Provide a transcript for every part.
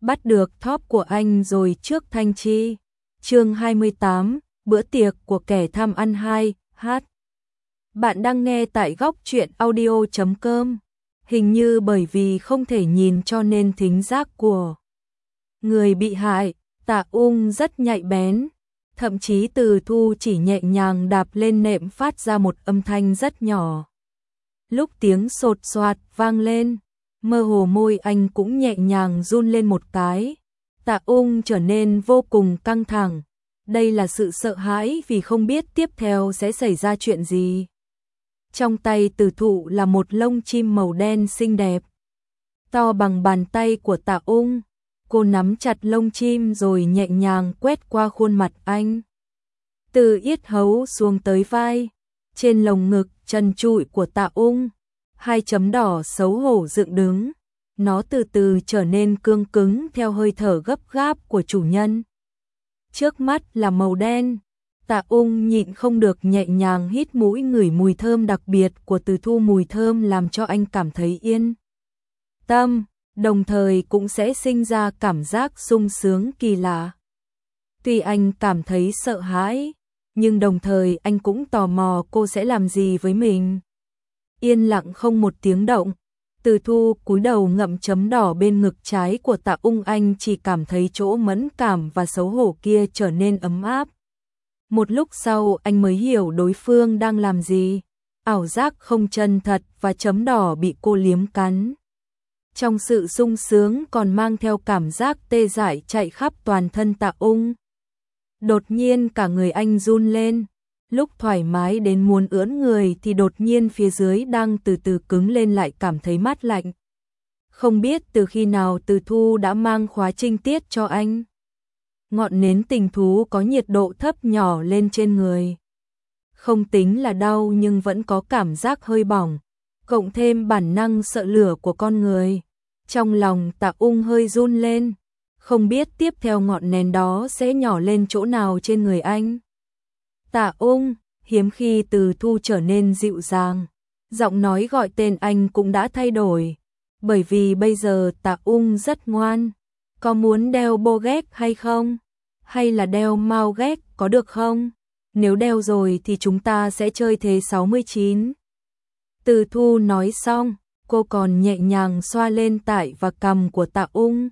bắt được top của anh rồi trước Thanh Chi. Chương 28, bữa tiệc của kẻ tham ăn 2, hát. Bạn đang nghe tại góc truyện audio.com. Hình như bởi vì không thể nhìn cho nên thính giác của người bị hại, Tạ Ung rất nhạy bén. Thậm chí Từ Thu chỉ nhẹ nhàng đạp lên nệm phát ra một âm thanh rất nhỏ. Lúc tiếng sột soạt vang lên, mơ hồ môi anh cũng nhẹ nhàng run lên một cái. Tạ Ung trở nên vô cùng căng thẳng. Đây là sự sợ hãi vì không biết tiếp theo sẽ xảy ra chuyện gì. Trong tay Từ Thụ là một lông chim màu đen xinh đẹp, to bằng bàn tay của Tạ Ung. Cô nắm chặt lông chim rồi nhẹ nhàng quét qua khuôn mặt anh. Từ yết hấu xuống tới vai, trên lồng ngực trần trụi của Tạ Ung, hai chấm đỏ xấu hổ dựng đứng. Nó từ từ trở nên cương cứng theo hơi thở gấp gáp của chủ nhân. Trước mắt là màu đen. Tạ Ung nhịn không được nhẹ nhàng hít mũi ngửi mùi thơm đặc biệt của Từ Thu. Mùi thơm làm cho anh cảm thấy yên tâm, đồng thời cũng sẽ sinh ra cảm giác sung sướng kỳ lạ. Tuy anh cảm thấy sợ hãi, nhưng đồng thời anh cũng tò mò cô sẽ làm gì với mình. Yên lặng không một tiếng động, Từ Thu cúi đầu ngậm chấm đỏ bên ngực trái của Tạ Ung. Anh chỉ cảm thấy chỗ mẫn cảm và xấu hổ kia trở nên ấm áp. Một lúc sau anh mới hiểu đối phương đang làm gì. Ảo giác không chân thật và chấm đỏ bị cô liếm cắn. Trong sự sung sướng còn mang theo cảm giác tê dại chạy khắp toàn thân Tạ Ung. Đột nhiên cả người anh run lên. Lúc thoải mái đến muốn ưỡn người thì đột nhiên phía dưới đang từ từ cứng lên lại cảm thấy mát lạnh. Không biết từ khi nào Từ Thu đã mang khóa trinh tiết cho anh. Ngọn nến tình thú có nhiệt độ thấp nhỏ lên trên người. Không tính là đau nhưng vẫn có cảm giác hơi bỏng, cộng thêm bản năng sợ lửa của con người. Trong lòng Tạ Ung hơi run lên, không biết tiếp theo ngọn nến đó sẽ nhỏ lên chỗ nào trên người anh. Tạ Ung, hiếm khi Từ Thu trở nên dịu dàng. Giọng nói gọi tên anh cũng đã thay đổi, bởi vì bây giờ Tạ Ung rất ngoan. Có muốn đeo bô ghét hay không? Hay là đeo mau ghét có được không? Nếu đeo rồi thì chúng ta sẽ chơi thế 69. Từ Thu nói xong, cô còn nhẹ nhàng xoa lên tai và cằm của Tạ Ung.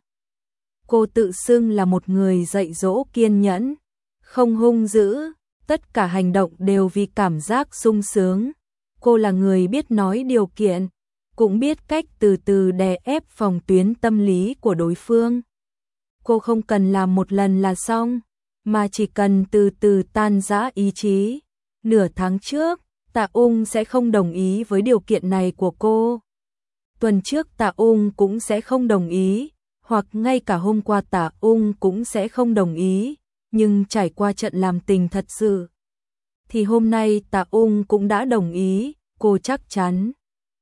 Cô tự xưng là một người dạy dỗ kiên nhẫn, không hung dữ, tất cả hành động đều vì cảm giác sung sướng. Cô là người biết nói điều kiện, cũng biết cách từ từ đè ép phòng tuyến tâm lý của đối phương. Cô không cần làm một lần là xong, mà chỉ cần từ từ tan rã ý chí. Nửa tháng trước, Tạ Ung sẽ không đồng ý với điều kiện này của cô. Tuần trước Tạ Ung cũng sẽ không đồng ý, hoặc ngay cả hôm qua Tạ Ung cũng sẽ không đồng ý, nhưng trải qua trận làm tình thật sự thì hôm nay Tạ Ung cũng đã đồng ý, cô chắc chắn.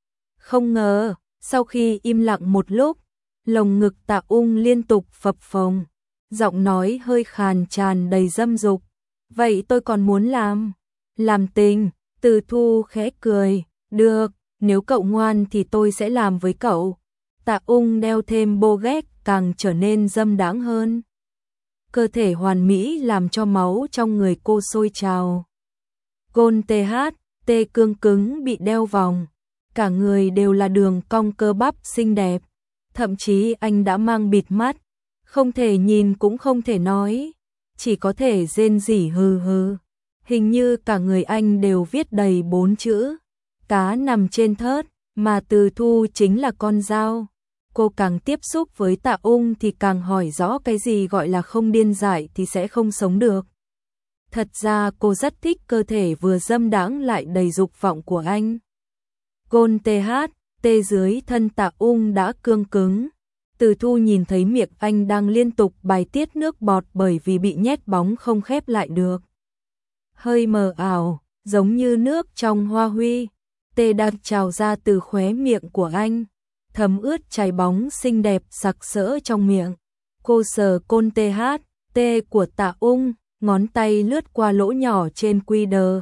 Không ngờ, sau khi im lặng một lúc, lồng ngực Tạ Ung liên tục phập phồng, giọng nói hơi khàn tràn đầy dâm dục. Vậy tôi còn muốn làm tình. Từ Thu khẽ cười, được, nếu cậu ngoan thì tôi sẽ làm với cậu. Tạ Ung đeo thêm bô ghét càng trở nên dâm đáng hơn. Cơ thể hoàn mỹ làm cho máu trong người cô sôi trào. Gôn THT cương cứng bị đeo vòng, cả người đều là đường cong cơ bắp xinh đẹp. Thậm chí anh đã mang bịt mắt, không thể nhìn cũng không thể nói, chỉ có thể rên rỉ hừ hừ. Hình như cả người anh đều viết đầy 4 chữ, cá nằm trên thớt, mà Từ Thu chính là con dao. Cô càng tiếp xúc với Tạ Ung thì càng hỏi rõ cái gì gọi là không điên dại thì sẽ không sống được. Thật ra cô rất thích cơ thể vừa dâm đãng lại đầy dục vọng của anh. Gôn THT dưới thân Tạ Ung đã cương cứng. Từ Thu nhìn thấy miệng anh đang liên tục bài tiết nước bọt bởi vì bị nhét bóng không khép lại được. Hơi mờ ảo, giống như nước trong hoa huy, tê đang trào ra từ khóe miệng của anh, thấm ướt trái bóng xinh đẹp sặc sỡ trong miệng. Cô sờ côn THT của Tạ Ung, ngón tay lướt qua lỗ nhỏ trên quy đờ,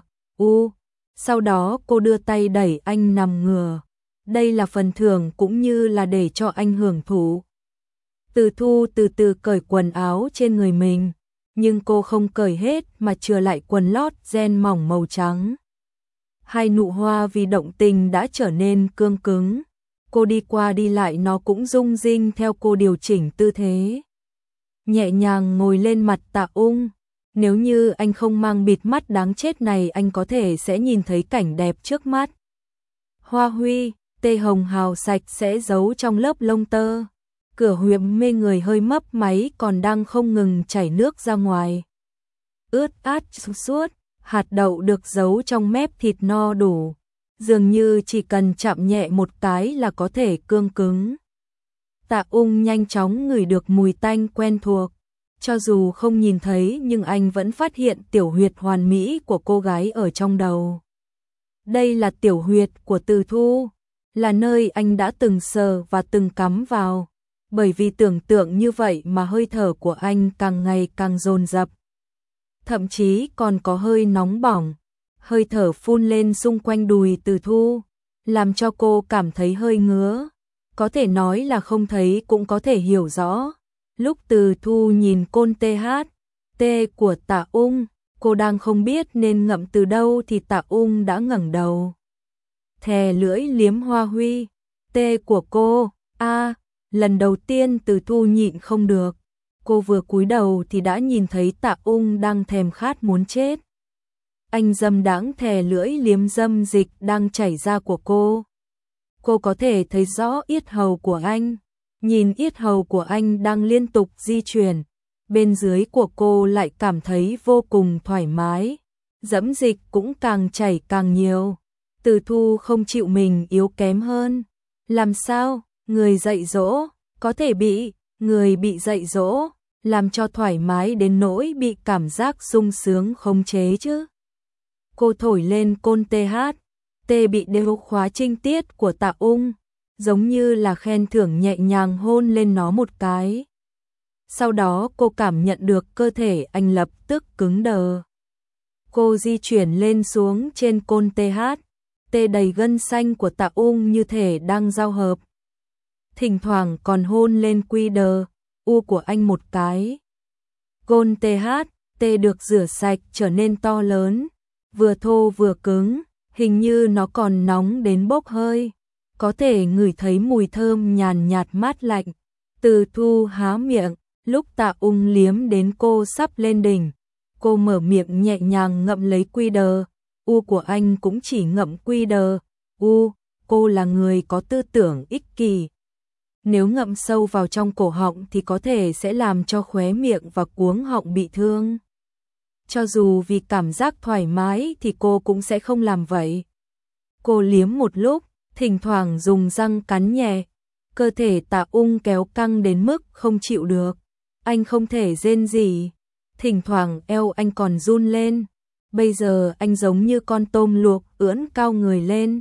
sau đó cô đưa tay đẩy anh nằm ngửa. Đây là phần thưởng cũng như là để cho anh hưởng thụ. Từ Thu từ từ cởi quần áo trên người mình, nhưng cô không cởi hết mà chừa lại quần lót ren mỏng màu trắng. Hai nụ hoa vì động tình đã trở nên cương cứng. Cô đi qua đi lại nó cũng rung rinh theo cô điều chỉnh tư thế. Nhẹ nhàng ngồi lên mặt Tạ Ung. Nếu như anh không mang bịt mắt đáng chết này anh có thể sẽ nhìn thấy cảnh đẹp trước mắt. Hoa huy, tê hồng hào sạch sẽ giấu trong lớp lông tơ. Cửa huyệt mê người hơi mấp máy còn đang không ngừng chảy nước ra ngoài. Ướt át suốt, hạt đậu được giấu trong mép thịt no đủ. Dường như chỉ cần chạm nhẹ một cái là có thể cương cứng. Tạ Ung nhanh chóng ngửi được mùi tanh quen thuộc. Cho dù không nhìn thấy nhưng anh vẫn phát hiện tiểu huyệt hoàn mỹ của cô gái ở trong đầu. Đây là tiểu huyệt của Từ Thu, là nơi anh đã từng sờ và từng cắm vào. Bởi vì tưởng tượng như vậy mà hơi thở của anh càng ngày càng dồn dập. Thậm chí còn có hơi nóng bỏng. Hơi thở phun lên xung quanh đùi Từ Thu, làm cho cô cảm thấy hơi ngứa. Có thể nói là không thấy cũng có thể hiểu rõ. Lúc Từ Thu nhìn côn THT của Tạ Ung, cô đang không biết nên ngậm từ đâu thì Tạ Ung đã ngẩng đầu. Thè lưỡi liếm hoa huy, tê của cô, lần đầu tiên Từ Thu nhịn không được. Cô vừa cúi đầu thì đã nhìn thấy Tạ Ung đang thèm khát muốn chết. Anh dâm đãng thè lưỡi liếm dâm dịch đang chảy ra của cô. Cô có thể thấy rõ yết hầu của anh. Nhìn yết hầu của anh đang liên tục di chuyển. Bên dưới của cô lại cảm thấy vô cùng thoải mái. Dẫm dịch cũng càng chảy càng nhiều. Từ Thu không chịu mình yếu kém hơn. Làm sao? Người dạy dỗ có thể bị người bị dạy dỗ làm cho thoải mái đến nỗi bị cảm giác sung sướng khống chế chứ. Cô thổi lên côn THT bị đều khóa trinh tiết của Tạ Ung, giống như là khen thưởng nhẹ nhàng hôn lên nó một cái. Sau đó cô cảm nhận được cơ thể anh lập tức cứng đờ. Cô di chuyển lên xuống trên côn THT đầy gân xanh của Tạ Ung như thể đang giao hợp. Thỉnh thoảng còn hôn lên quy đờ, u của anh một cái. Côn THT được rửa sạch trở nên to lớn, vừa thô vừa cứng, hình như nó còn nóng đến bốc hơi. Có thể ngửi thấy mùi thơm nhàn nhạt mát lạnh. Từ Thu há miệng, lúc Tạ Ung liếm đến cô sắp lên đỉnh. Cô mở miệng nhẹ nhàng ngậm lấy quy đờ, u của anh cũng chỉ ngậm quy đờ, u, cô là người có tư tưởng ích kỷ. Nếu ngậm sâu vào trong cổ họng thì có thể sẽ làm cho khóe miệng và cuống họng bị thương. Cho dù vì cảm giác thoải mái thì cô cũng sẽ không làm vậy. Cô liếm một lúc, thỉnh thoảng dùng răng cắn nhẹ. Cơ thể Tạ Ung kéo căng đến mức không chịu được. Anh không thể rên rỉ. Thỉnh thoảng eo anh còn run lên. Bây giờ anh giống như con tôm luộc ưỡn cao người lên.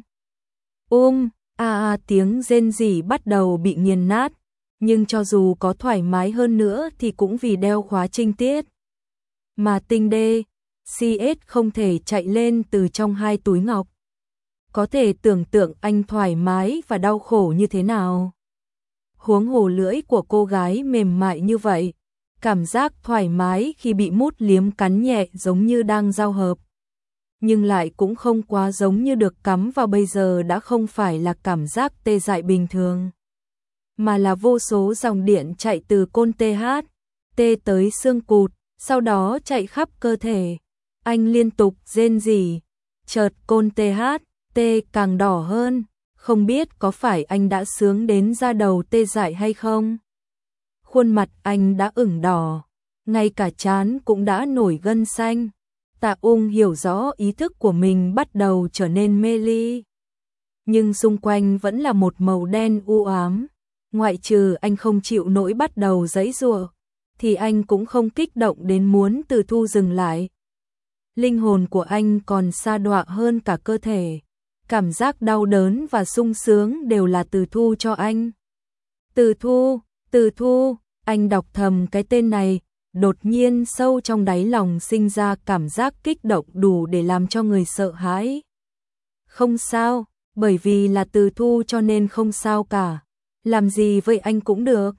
Tiếng rên rỉ bắt đầu bị nghiền nát. Nhưng cho dù có thoải mái hơn nữa thì cũng vì đeo khóa trinh tiết. Mà tinh đê, CS không thể chạy lên từ trong hai túi ngọc. Có thể tưởng tượng anh thoải mái và đau khổ như thế nào. Huống hồ lưỡi của cô gái mềm mại như vậy. Cảm giác thoải mái khi bị mút liếm cắn nhẹ giống như đang giao hợp. Nhưng lại cũng không quá giống như được cắm vào bây giờ đã không phải là cảm giác tê dại bình thường. Mà là vô số dòng điện chạy từ côn THT tới xương cụt, sau đó chạy khắp cơ thể. Anh liên tục rên rỉ, chợt côn THT càng đỏ hơn, không biết có phải anh đã sướng đến da đầu tê dại hay không. Khuôn mặt anh đã ửng đỏ, ngay cả trán cũng đã nổi gân xanh. Tạ Ung hiểu rõ ý thức của mình bắt đầu trở nên mê ly. Nhưng xung quanh vẫn là một màu đen u ám. Ngoại trừ anh không chịu nổi bắt đầu giãy giụa, thì anh cũng không kích động đến muốn Từ Thu dừng lại. Linh hồn của anh còn sa đọa hơn cả cơ thể. Cảm giác đau đớn và sung sướng đều là Từ Thu cho anh. Từ Thu, anh đọc thầm cái tên này. Đột nhiên sâu trong đáy lòng sinh ra cảm giác kích động đủ để làm cho người sợ hãi. Không sao, bởi vì là Từ Thu cho nên không sao cả. Làm gì với anh cũng được.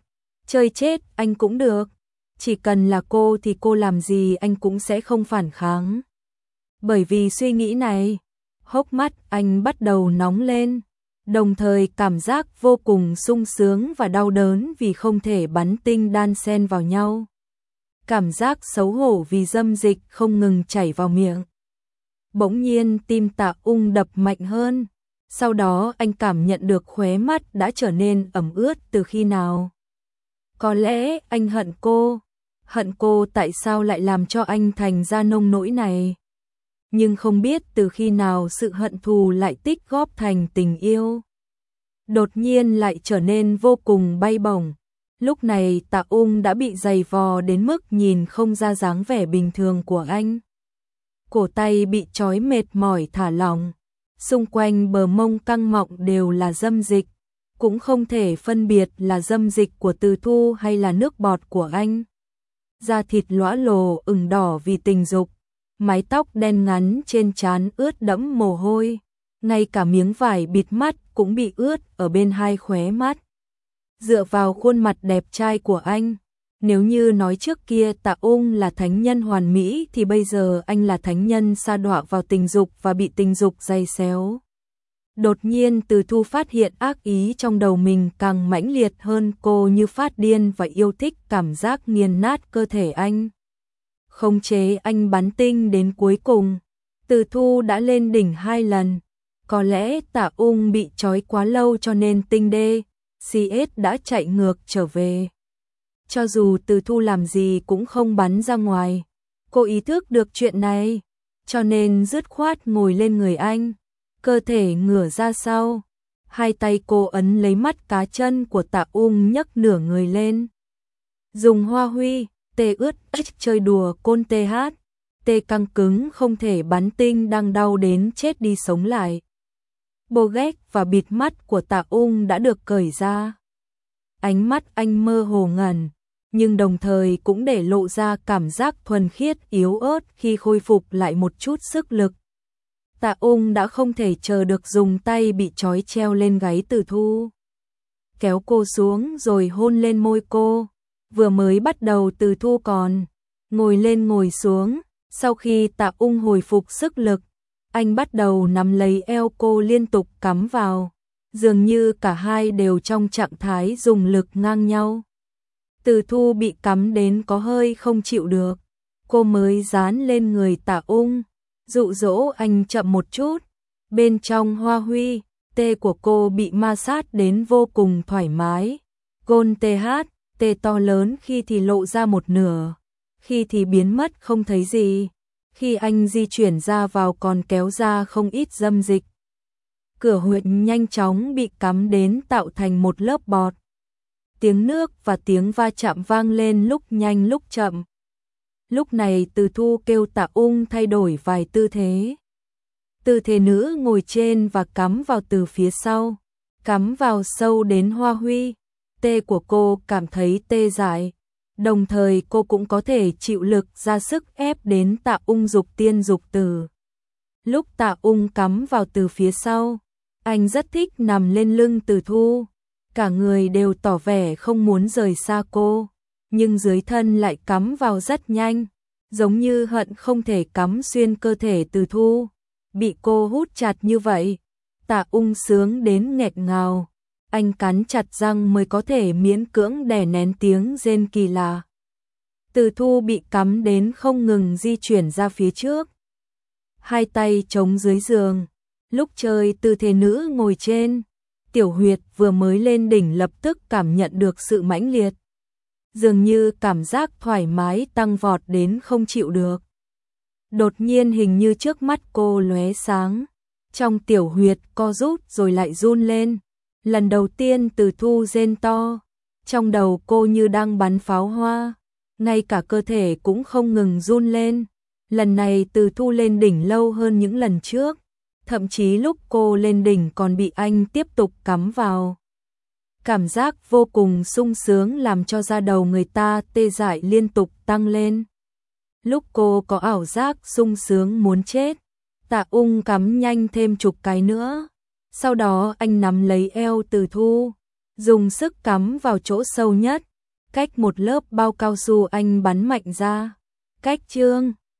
Chơi chết anh cũng được. Chỉ cần là cô thì cô làm gì anh cũng sẽ không phản kháng. Bởi vì suy nghĩ này, hốc mắt anh bắt đầu nóng lên, đồng thời cảm giác vô cùng sung sướng và đau đớn vì không thể bắn tinh đan xen vào nhau. Cảm giác xấu hổ vì dâm dịch không ngừng chảy vào miệng. Bỗng nhiên tim Tạ Ung đập mạnh hơn, sau đó anh cảm nhận được khóe mắt đã trở nên ẩm ướt từ khi nào. Có lẽ anh hận cô tại sao lại làm cho anh thành ra nông nỗi này. Nhưng không biết từ khi nào sự hận thù lại tích góp thành tình yêu. Đột nhiên lại trở nên vô cùng bay bổng. Lúc này Tạ Ung đã bị dày vò đến mức nhìn không ra dáng vẻ bình thường của anh. Cổ tay bị trói mệt mỏi thả lỏng. Xung quanh bờ mông căng mọng đều là dâm dịch. Cũng không thể phân biệt là dâm dịch của Từ Thu hay là nước bọt của anh. Da thịt lõa lồ ửng đỏ vì tình dục. Mái tóc đen ngắn trên trán ướt đẫm mồ hôi. Ngay cả miếng vải bịt mắt cũng bị ướt ở bên hai khóe mắt. Dựa vào khuôn mặt đẹp trai của anh, nếu như nói trước kia Tạ Ung là thánh nhân hoàn mỹ thì bây giờ anh là thánh nhân sa đọa vào tình dục và bị tình dục giày xéo. Đột nhiên Từ Thu phát hiện ác ý trong đầu mình càng mãnh liệt hơn, cô như phát điên và yêu thích cảm giác nghiền nát cơ thể anh. Khống chế anh bắn tinh đến cuối cùng. Từ Thu đã lên đỉnh 2 lần. Có lẽ Tạ Ung bị trói quá lâu cho nên tinh CS đã chạy ngược trở về. Cho dù Từ Thu làm gì cũng không bắn ra ngoài. Cô ý thức được chuyện này, cho nên dứt khoát ngồi lên người anh, cơ thể ngửa ra sau. Hai tay cô ấn lấy mắt cá chân của Tạ Ung nhấc nửa người lên. Dùng hoa huy, tê ướt chơi đùa côn tê căng cứng không thể bắn tinh đang đau đến chết đi sống lại. Bô ghét và bịt mắt của Tạ Ung đã được cởi ra. Ánh mắt anh mơ hồ ngẩn, nhưng đồng thời cũng để lộ ra cảm giác thuần khiết yếu ớt khi khôi phục lại một chút sức lực. Tạ Ung đã không thể chờ được dùng tay bị trói treo lên gáy Từ Thu. Kéo cô xuống rồi hôn lên môi cô. Vừa mới bắt đầu Từ Thu còn ngồi lên ngồi xuống, sau khi Tạ Ung hồi phục sức lực, anh bắt đầu nắm lấy eo cô liên tục cắm vào, dường như cả hai đều trong trạng thái dùng lực ngang nhau. Từ Thu bị cắm đến có hơi không chịu được, cô mới dán lên người Tạ Ung, dụ dỗ anh chậm một chút. Bên trong hoa huy, tê của cô bị ma sát đến vô cùng thoải mái. Gôn tê to lớn khi thì lộ ra một nửa, khi thì biến mất không thấy gì. Khi anh di chuyển ra vào còn kéo ra không ít dâm dịch. Cửa huyệt nhanh chóng bị cắm đến tạo thành một lớp bọt. Tiếng nước và tiếng va chạm vang lên lúc nhanh lúc chậm. Lúc này Từ Thu kêu Tạ Ung thay đổi vài tư thế. Tư thế nữ ngồi trên và cắm vào từ phía sau, cắm vào sâu đến hoa huy. Tê của cô cảm thấy tê dại. Đồng thời cô cũng có thể chịu lực ra sức ép đến Tạ Ung dục tiên dục tử. Lúc Tạ Ung cắm vào từ phía sau, anh rất thích nằm lên lưng Từ Thu. Cả người đều tỏ vẻ không muốn rời xa cô, nhưng dưới thân lại cắm vào rất nhanh, giống như hận không thể cắm xuyên cơ thể Từ Thu. Bị cô hút chặt như vậy, Tạ Ung sướng đến nghẹt ngào. Anh cắn chặt răng mới có thể miễn cưỡng đè nén tiếng rên kỳ lạ. Từ Thu bị cắm đến không ngừng di chuyển ra phía trước. Hai tay chống dưới giường. Lúc chơi tư thế nữ ngồi trên, tiểu huyệt vừa mới lên đỉnh lập tức cảm nhận được sự mãnh liệt. Dường như cảm giác thoải mái tăng vọt đến không chịu được. Đột nhiên hình như trước mắt cô lóe sáng. Trong tiểu huyệt co rút rồi lại run lên. Lần đầu tiên Từ Thu rên to, trong đầu cô như đang bắn pháo hoa, ngay cả cơ thể cũng không ngừng run lên. Lần này Từ Thu lên đỉnh lâu hơn những lần trước, thậm chí lúc cô lên đỉnh còn bị anh tiếp tục cắm vào. Cảm giác vô cùng sung sướng làm cho da đầu người ta tê dại liên tục tăng lên. Lúc cô có ảo giác sung sướng muốn chết, Tạ Ung cắm nhanh thêm chục cái nữa. Sau đó anh nắm lấy eo Từ Thu, dùng sức cắm vào chỗ sâu nhất, cách một lớp bao cao su anh bắn mạnh ra. Cách chương